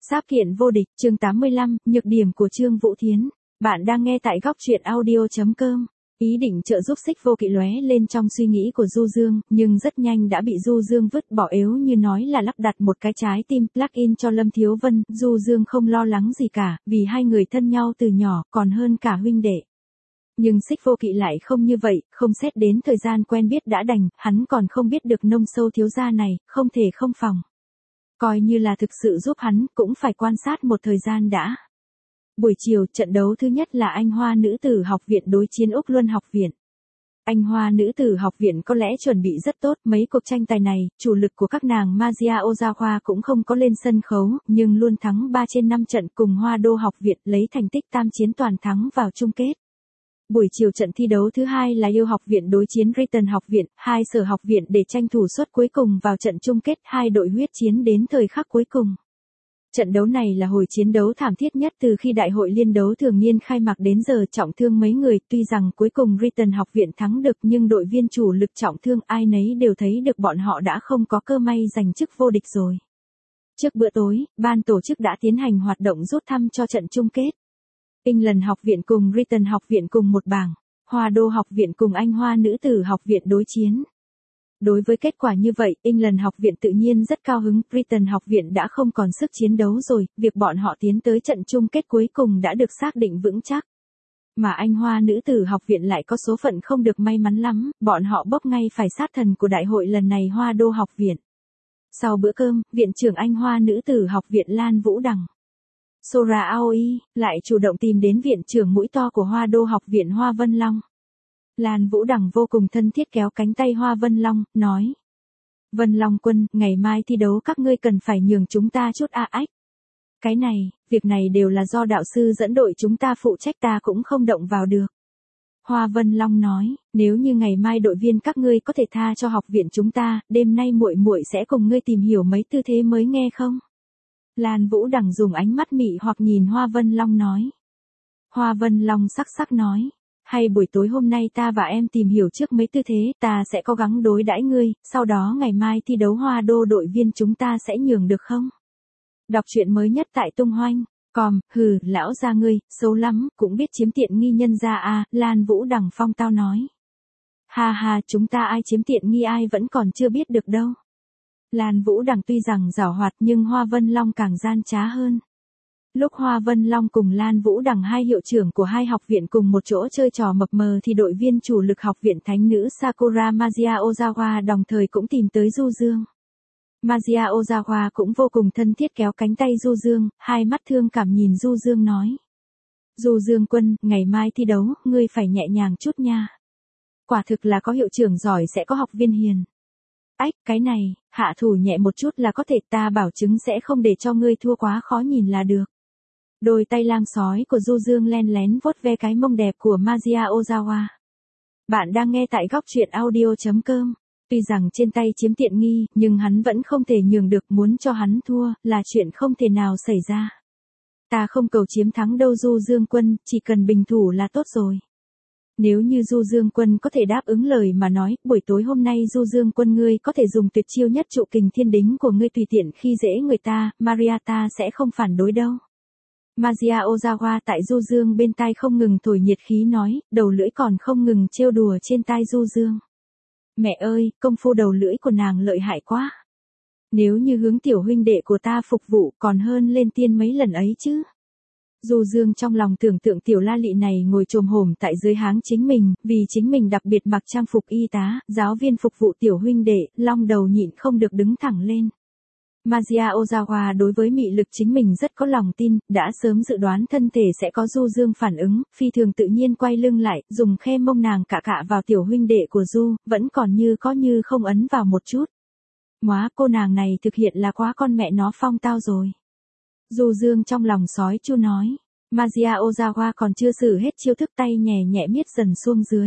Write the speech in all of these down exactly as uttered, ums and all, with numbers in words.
Sáp kiện vô địch, chương tám mươi lăm, nhược điểm của Trương Vũ Thiến. Bạn đang nghe tại góc truyện audio chấm com. Ý định trợ giúp Xích Vô Kỵ lóe lên trong suy nghĩ của Du Dương, nhưng rất nhanh đã bị Du Dương vứt bỏ, yếu như nói là lắp đặt một cái trái tim plug-in cho Lâm Thiếu Vân. Du Dương không lo lắng gì cả, vì hai người thân nhau từ nhỏ, còn hơn cả huynh đệ. Nhưng Xích Vô Kỵ lại không như vậy, không xét đến thời gian quen biết đã đành, hắn còn không biết được nông sâu thiếu gia này, không thể không phòng. Coi như là thực sự giúp hắn, cũng phải quan sát một thời gian đã. Buổi chiều, trận đấu thứ nhất là Anh Hoa Nữ Tử Học Viện đối chiến Úc Luân Học Viện. Anh Hoa Nữ Tử Học Viện có lẽ chuẩn bị rất tốt, mấy cuộc tranh tài này, chủ lực của các nàng Magia Ozawa cũng không có lên sân khấu, nhưng luôn thắng ba trên năm trận cùng Hoa Đô Học Viện, lấy thành tích tam chiến toàn thắng vào chung kết. Buổi chiều trận thi đấu thứ hai là Yêu Học Viện đối chiến Riton Học Viện, hai sở học viện để tranh thủ suất cuối cùng vào trận chung kết, hai đội huyết chiến đến thời khắc cuối cùng. Trận đấu này là hồi chiến đấu thảm thiết nhất từ khi đại hội liên đấu thường niên khai mạc đến giờ, trọng thương mấy người, tuy rằng cuối cùng Riton Học Viện thắng được nhưng đội viên chủ lực trọng thương, ai nấy đều thấy được bọn họ đã không có cơ may giành chức vô địch rồi. Trước bữa tối, ban tổ chức đã tiến hành hoạt động rút thăm cho trận chung kết. England Học Viện cùng Riton Học Viện cùng một bảng, Hoa Đô Học Viện cùng Anh Hoa Nữ Tử Học Viện đối chiến. Đối với kết quả như vậy, England Học Viện tự nhiên rất cao hứng, Riton Học Viện đã không còn sức chiến đấu rồi, việc bọn họ tiến tới trận chung kết cuối cùng đã được xác định vững chắc. Mà Anh Hoa Nữ Tử Học Viện lại có số phận không được may mắn lắm, bọn họ bốc ngay phải sát thần của đại hội lần này Hoa Đô Học Viện. Sau bữa cơm, Viện trưởng Anh Hoa Nữ Tử Học Viện Lan Vũ Đằng, Sora Aoi, lại chủ động tìm đến viện trưởng mũi to của Hoa Đô Học Viện Hoa Vân Long. Lan Vũ Đằng vô cùng thân thiết kéo cánh tay Hoa Vân Long, nói. Vân Long quân, ngày mai thi đấu các ngươi cần phải nhường chúng ta chút a ách. Cái này, việc này đều là do đạo sư dẫn đội chúng ta phụ trách, ta cũng không động vào được. Hoa Vân Long nói, nếu như ngày mai đội viên các ngươi có thể tha cho học viện chúng ta, đêm nay muội muội sẽ cùng ngươi tìm hiểu mấy tư thế mới nghe không? Lan Vũ Đằng dùng ánh mắt mị hoặc nhìn Hoa Vân Long nói. Hoa Vân Long sắc sắc nói, hay buổi tối hôm nay ta và em tìm hiểu trước mấy tư thế, ta sẽ cố gắng đối đãi ngươi, sau đó ngày mai thi đấu Hoa Đô đội viên chúng ta sẽ nhường được không? Đọc truyện mới nhất tại tung hoanh, com, hừ, lão gia ngươi, xấu lắm, cũng biết chiếm tiện nghi nhân gia à, Lan Vũ Đằng phong tao nói. Ha ha, chúng ta ai chiếm tiện nghi ai vẫn còn chưa biết được đâu. Lan Vũ Đằng tuy rằng giảo hoạt nhưng Hoa Vân Long càng gian trá hơn. Lúc Hoa Vân Long cùng Lan Vũ Đằng hai hiệu trưởng của hai học viện cùng một chỗ chơi trò mập mờ thì đội viên chủ lực học viện thánh nữ Sakura Magia Ozawa đồng thời cũng tìm tới Du Dương. Magia Ozawa cũng vô cùng thân thiết kéo cánh tay Du Dương, hai mắt thương cảm nhìn Du Dương nói. Du Dương quân, ngày mai thi đấu, ngươi phải nhẹ nhàng chút nha. Quả thực là có hiệu trưởng giỏi sẽ có học viên hiền. Ách, cái này, hạ thủ nhẹ một chút là có thể, ta bảo chứng sẽ không để cho ngươi thua quá khó nhìn là được. Đôi tay lam sói của Du Dương len lén vuốt ve cái mông đẹp của Magia Ozawa. Bạn đang nghe tại góc truyện audio chấm com. Tuy rằng trên tay chiếm tiện nghi, nhưng hắn vẫn không thể nhường được, muốn cho hắn thua, là chuyện không thể nào xảy ra. Ta không cầu chiếm thắng đâu Du Dương quân, chỉ cần bình thủ là tốt rồi. Nếu như Du Dương quân có thể đáp ứng lời mà nói, buổi tối hôm nay Du Dương quân ngươi có thể dùng tuyệt chiêu nhất trụ kình thiên đính của ngươi tùy tiện khi dễ người ta, Mariata sẽ không phản đối đâu. Magia Ozawa tại Du Dương bên tai không ngừng thổi nhiệt khí nói, đầu lưỡi còn không ngừng trêu đùa trên tai Du Dương. Mẹ ơi, công phu đầu lưỡi của nàng lợi hại quá. Nếu như hướng tiểu huynh đệ của ta phục vụ còn hơn lên tiên mấy lần ấy chứ. Du Dương trong lòng tưởng tượng tiểu la lị này ngồi chồm hổm tại dưới háng chính mình, vì chính mình đặc biệt mặc trang phục y tá, giáo viên phục vụ tiểu huynh đệ, long đầu nhịn không được đứng thẳng lên. Magia Ozawa đối với mị lực chính mình rất có lòng tin, đã sớm dự đoán thân thể sẽ có Du Dương phản ứng, phi thường tự nhiên quay lưng lại, dùng khe mông nàng cạ cạ vào tiểu huynh đệ của Du, vẫn còn như có như không ấn vào một chút. Móa, cô nàng này thực hiện là quá con mẹ nó phong tao rồi. Du Dương trong lòng sói chu nói. Magia Ozawa còn chưa xử hết chiêu thức, tay nhẹ nhẹ miết dần xuống dưới.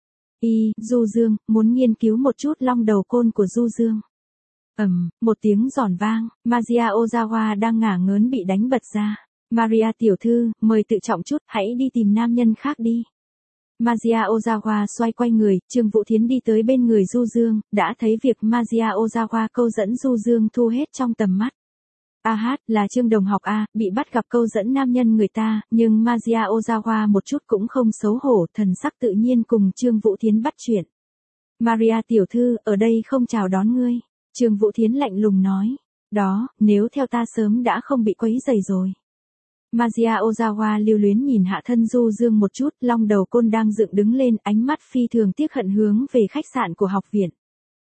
Y, Du Dương, muốn nghiên cứu một chút long đầu côn của Du Dương. Ầm, um, một tiếng giòn vang, Magia Ozawa đang ngả ngớn bị đánh bật ra. Maria tiểu thư, mời tự trọng chút, hãy đi tìm nam nhân khác đi. Magia Ozawa xoay quay người, Trương Vũ Thiến đi tới bên người Du Dương, đã thấy việc Magia Ozawa câu dẫn Du Dương thu hết trong tầm mắt. A hát, là Trương đồng học A, bị bắt gặp câu dẫn nam nhân người ta, nhưng Maria Ozawa một chút cũng không xấu hổ, thần sắc tự nhiên cùng Trương Vũ Thiến bắt chuyện. Maria tiểu thư, ở đây không chào đón ngươi. Trương Vũ Thiến lạnh lùng nói. Đó, nếu theo ta sớm đã không bị quấy rầy rồi. Maria Ozawa lưu luyến nhìn hạ thân Du Dương một chút, long đầu côn đang dựng đứng lên, ánh mắt phi thường tiếc hận hướng về khách sạn của học viện.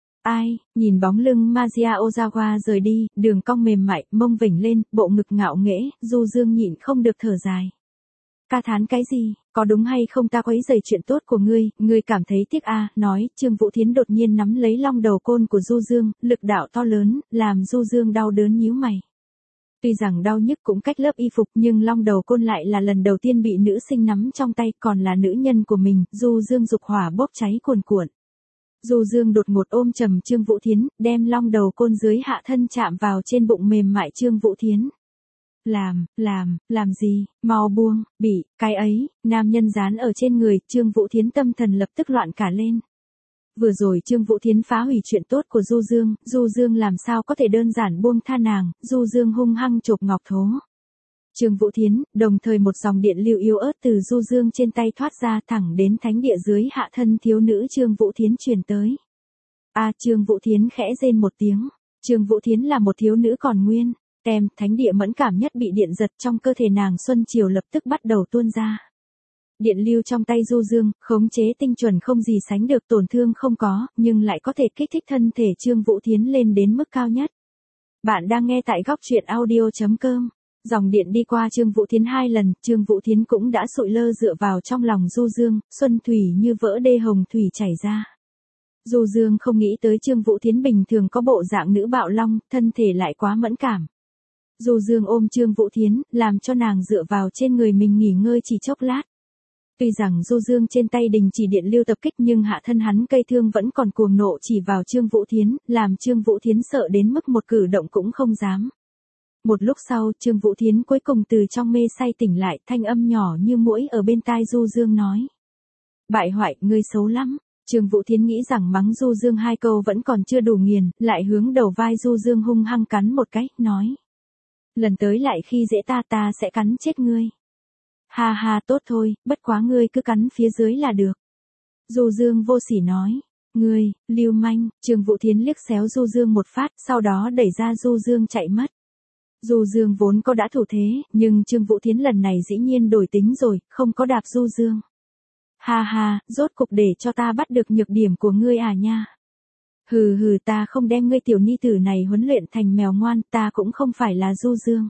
Ai, nhìn bóng lưng Maria Ozawa rời đi, đường cong mềm mại, mông vểnh lên, bộ ngực ngạo nghễ, Du Dương nhịn không được thở dài. Ca thán cái gì, có đúng hay không ta quấy rầy chuyện tốt của ngươi, ngươi cảm thấy tiếc à, nói, Trương Vũ Thiến đột nhiên nắm lấy long đầu côn của Du Dương, lực đạo to lớn, làm Du Dương đau đớn nhíu mày. Tuy rằng đau nhức cũng cách lớp y phục nhưng long đầu côn lại là lần đầu tiên bị nữ sinh nắm trong tay, còn là nữ nhân của mình, Du Dương dục hỏa bốc cháy cuồn cuộn. Du Dương đột ngột ôm chầm Trương Vũ Thiến, đem long đầu côn dưới hạ thân chạm vào trên bụng mềm mại Trương Vũ Thiến. Làm, làm, làm gì, mau buông, bị, cái ấy, nam nhân dán ở trên người, Trương Vũ Thiến tâm thần lập tức loạn cả lên. Vừa rồi Trương Vũ Thiến phá hủy chuyện tốt của Du Dương, Du Dương làm sao có thể đơn giản buông tha nàng, Du Dương hung hăng chộp ngọc thố. Trương Vũ Thiến, đồng thời một dòng điện lưu yếu ớt từ Du Dương trên tay thoát ra thẳng đến thánh địa dưới hạ thân thiếu nữ Trương Vũ Thiến truyền tới. A à, Trương Vũ Thiến khẽ rên một tiếng, Trương Vũ Thiến là một thiếu nữ còn nguyên, tem, thánh địa mẫn cảm nhất bị điện giật trong cơ thể nàng xuân chiều lập tức bắt đầu tuôn ra. Điện lưu trong tay Du Dương, khống chế tinh chuẩn không gì sánh được, tổn thương không có, nhưng lại có thể kích thích thân thể Trương Vũ Thiến lên đến mức cao nhất. Bạn đang nghe tại góc truyện audio chấm com. Dòng điện đi qua Trương Vũ Thiến hai lần, Trương Vũ Thiến cũng đã sụi lơ dựa vào trong lòng Du Dương, xuân thủy như vỡ đê hồng thủy chảy ra. Du Dương không nghĩ tới Trương Vũ Thiến bình thường có bộ dạng nữ bạo long, thân thể lại quá mẫn cảm. Du Dương ôm Trương Vũ Thiến, làm cho nàng dựa vào trên người mình nghỉ ngơi chỉ chốc lát. Tuy rằng Du Dương trên tay đình chỉ điện lưu tập kích nhưng hạ thân hắn cây thương vẫn còn cuồng nộ chỉ vào Trương Vũ Thiến, làm Trương Vũ Thiến sợ đến mức một cử động cũng không dám. Một lúc sau, Trương Vũ Thiến cuối cùng từ trong mê say tỉnh lại, thanh âm nhỏ như muỗi ở bên tai Du Dương nói. Bại hoại, ngươi xấu lắm. Trương Vũ Thiến nghĩ rằng mắng Du Dương hai câu vẫn còn chưa đủ nghiền, lại hướng đầu vai Du Dương hung hăng cắn một cái, nói. Lần tới lại khi dễ ta ta sẽ cắn chết ngươi. Ha ha tốt thôi, bất quá ngươi cứ cắn phía dưới là được. Du Dương vô sỉ nói. Ngươi, lưu manh, Trương Vũ Thiến liếc xéo Du Dương một phát, sau đó đẩy ra Du Dương chạy mất. Du Dương vốn có đã thủ thế, nhưng Trương Vũ Thiến lần này dĩ nhiên đổi tính rồi, không có đạp Du Dương. Ha ha, rốt cục để cho ta bắt được nhược điểm của ngươi à nha. Hừ hừ, ta không đem ngươi tiểu ni tử này huấn luyện thành mèo ngoan, ta cũng không phải là Du Dương.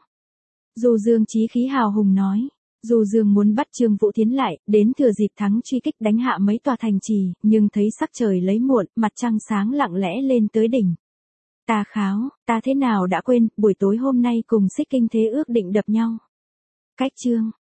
Du Dương chí khí hào hùng nói. Du Dương muốn bắt Trương Vũ Thiến lại, đến thừa dịp thắng truy kích đánh hạ mấy tòa thành trì, nhưng thấy sắc trời lấy muộn, mặt trăng sáng lặng lẽ lên tới đỉnh. Ta kháo, ta thế nào đã quên, buổi tối hôm nay cùng Xích Kinh Thế ước định đập nhau. Cách chương.